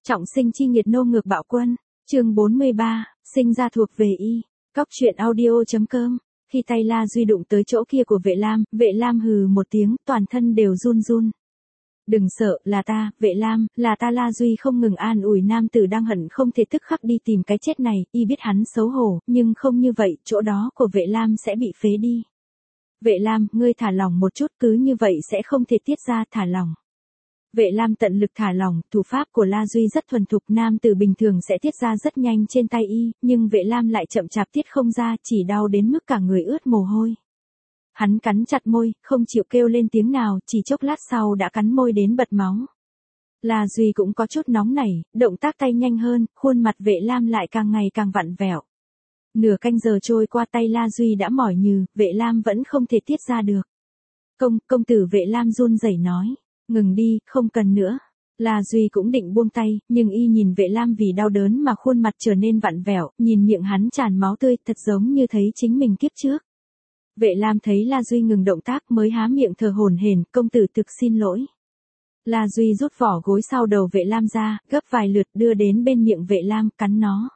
Trọng sinh chi nghiệt nô ngược bạo quân, chương 43, sinh ra thuộc về y, cóc truyện audio.com. Khi tay La Duy đụng tới chỗ kia của Vệ Lam hừ một tiếng, toàn thân đều run run. Đừng sợ, là ta, Vệ Lam, là ta. La Duy không ngừng an ủi nam tử đang hận không thể tức khắc đi tìm cái chết này, y biết hắn xấu hổ, nhưng không như vậy, chỗ đó của Vệ Lam sẽ bị phế đi. Vệ Lam, ngươi thả lỏng một chút, cứ như vậy sẽ không thể tiết ra, thả lỏng. Vệ Lam tận lực thả lỏng, thủ pháp của La Duy rất thuần thục, nam tử bình thường sẽ tiết ra rất nhanh trên tay y, nhưng Vệ Lam lại chậm chạp tiết không ra, chỉ đau đến mức cả người ướt mồ hôi. Hắn cắn chặt môi, không chịu kêu lên tiếng nào, chỉ chốc lát sau đã cắn môi đến bật máu. La Duy cũng có chút nóng nảy, động tác tay nhanh hơn, khuôn mặt Vệ Lam lại càng ngày càng vặn vẹo. Nửa canh giờ trôi qua, tay La Duy đã mỏi nhừ, Vệ Lam vẫn không thể tiết ra được. Công tử. Vệ Lam run rẩy nói. Ngừng đi, không cần nữa. La Duy cũng định buông tay, nhưng y nhìn Vệ Lam vì đau đớn mà khuôn mặt trở nên vặn vẹo, nhìn miệng hắn tràn máu tươi, thật giống như thấy chính mình kiếp trước. Vệ Lam thấy La Duy ngừng động tác mới há miệng thở hổn hển, công tử thực xin lỗi. La Duy rút vỏ gối sau đầu Vệ Lam ra, gấp vài lượt đưa đến bên miệng Vệ Lam, cắn nó.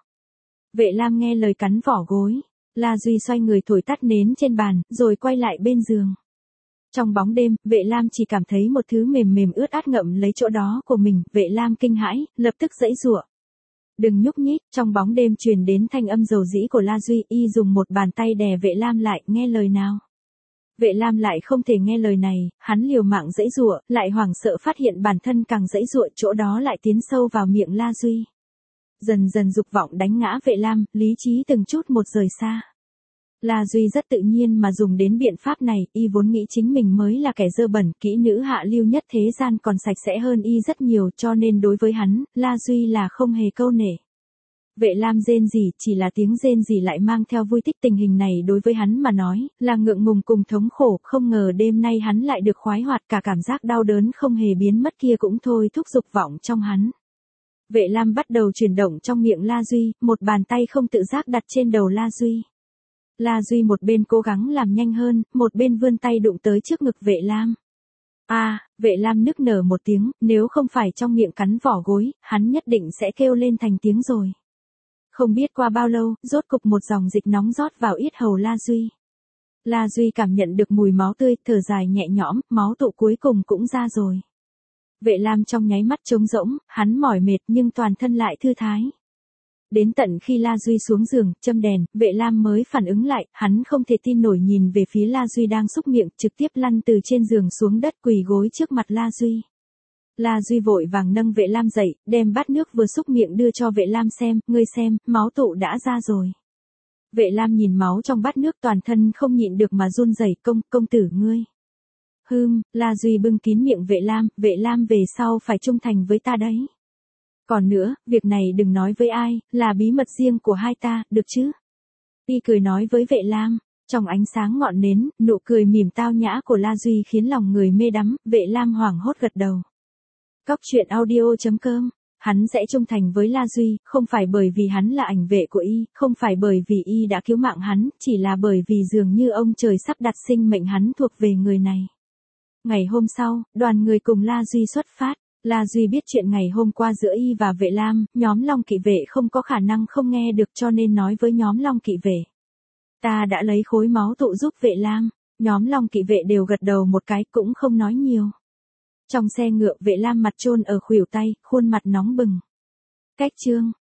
Vệ Lam nghe lời cắn vỏ gối. La Duy xoay người thổi tắt nến trên bàn, rồi quay lại bên giường. Trong bóng đêm, Vệ Lam chỉ cảm thấy một thứ mềm mềm ướt át ngậm lấy chỗ đó của mình, Vệ Lam kinh hãi, lập tức giãy giụa. Đừng nhúc nhích, trong bóng đêm truyền đến thanh âm dầu dĩ của La Duy, y dùng một bàn tay đè Vệ Lam lại, nghe lời nào. Vệ Lam lại không thể nghe lời này, hắn liều mạng giãy giụa, lại hoảng sợ phát hiện bản thân càng giãy giụa, chỗ đó lại tiến sâu vào miệng La Duy. Dần dần dục vọng đánh ngã Vệ Lam, lý trí từng chút một rời xa. La Duy rất tự nhiên mà dùng đến biện pháp này, y vốn nghĩ chính mình mới là kẻ dơ bẩn, kỹ nữ hạ lưu nhất thế gian, còn sạch sẽ hơn y rất nhiều, cho nên đối với hắn, La Duy là không hề câu nể. Vệ Lam rên rỉ, chỉ là tiếng rên rỉ lại mang theo vui thích, tình hình này đối với hắn mà nói, là ngượng ngùng cùng thống khổ, không ngờ đêm nay hắn lại được khoái hoạt, cả cảm giác đau đớn không hề biến mất kia cũng thôi thúc dục vọng trong hắn. Vệ Lam bắt đầu chuyển động trong miệng La Duy, một bàn tay không tự giác đặt trên đầu La Duy. La Duy một bên cố gắng làm nhanh hơn, một bên vươn tay đụng tới trước ngực Vệ Lam. Vệ Lam nức nở một tiếng, nếu không phải trong miệng cắn vỏ gối, hắn nhất định sẽ kêu lên thành tiếng rồi. Không biết qua bao lâu, rốt cục một dòng dịch nóng rót vào yết hầu La Duy. La Duy cảm nhận được mùi máu tươi, thở dài nhẹ nhõm, máu tụ cuối cùng cũng ra rồi. Vệ Lam trong nháy mắt trống rỗng, hắn mỏi mệt nhưng toàn thân lại thư thái. Đến tận khi La Duy xuống giường, châm đèn, Vệ Lam mới phản ứng lại, hắn không thể tin nổi nhìn về phía La Duy đang xúc miệng, trực tiếp lăn từ trên giường xuống đất quỳ gối trước mặt La Duy. La Duy vội vàng nâng Vệ Lam dậy, đem bát nước vừa xúc miệng đưa cho Vệ Lam xem, ngươi xem, máu tụ đã ra rồi. Vệ Lam nhìn máu trong bát nước, toàn thân không nhịn được mà run rẩy, công tử ngươi. La Duy bưng kín miệng Vệ Lam về sau phải trung thành với ta đấy. Còn nữa, việc này đừng nói với ai, là bí mật riêng của hai ta, được chứ? Y cười nói với Vệ Lam, trong ánh sáng ngọn nến, nụ cười mỉm tao nhã của La Duy khiến lòng người mê đắm, Vệ Lam hoảng hốt gật đầu. Cóc truyện audio.com, hắn sẽ trung thành với La Duy, không phải bởi vì hắn là ảnh vệ của y, không phải bởi vì y đã cứu mạng hắn, chỉ là bởi vì dường như ông trời sắp đặt sinh mệnh hắn thuộc về người này. Ngày hôm sau, đoàn người cùng La Duy xuất phát. La Duy biết chuyện ngày hôm qua giữa y và Vệ Lam, nhóm Long Kỵ Vệ không có khả năng không nghe được, cho nên nói với nhóm Long Kỵ Vệ. Ta đã lấy khối máu tụ giúp Vệ Lam, nhóm Long Kỵ Vệ đều gật đầu một cái, cũng không nói nhiều. Trong xe ngựa, Vệ Lam mặt chôn ở khuỷu tay, khuôn mặt nóng bừng. Cách chương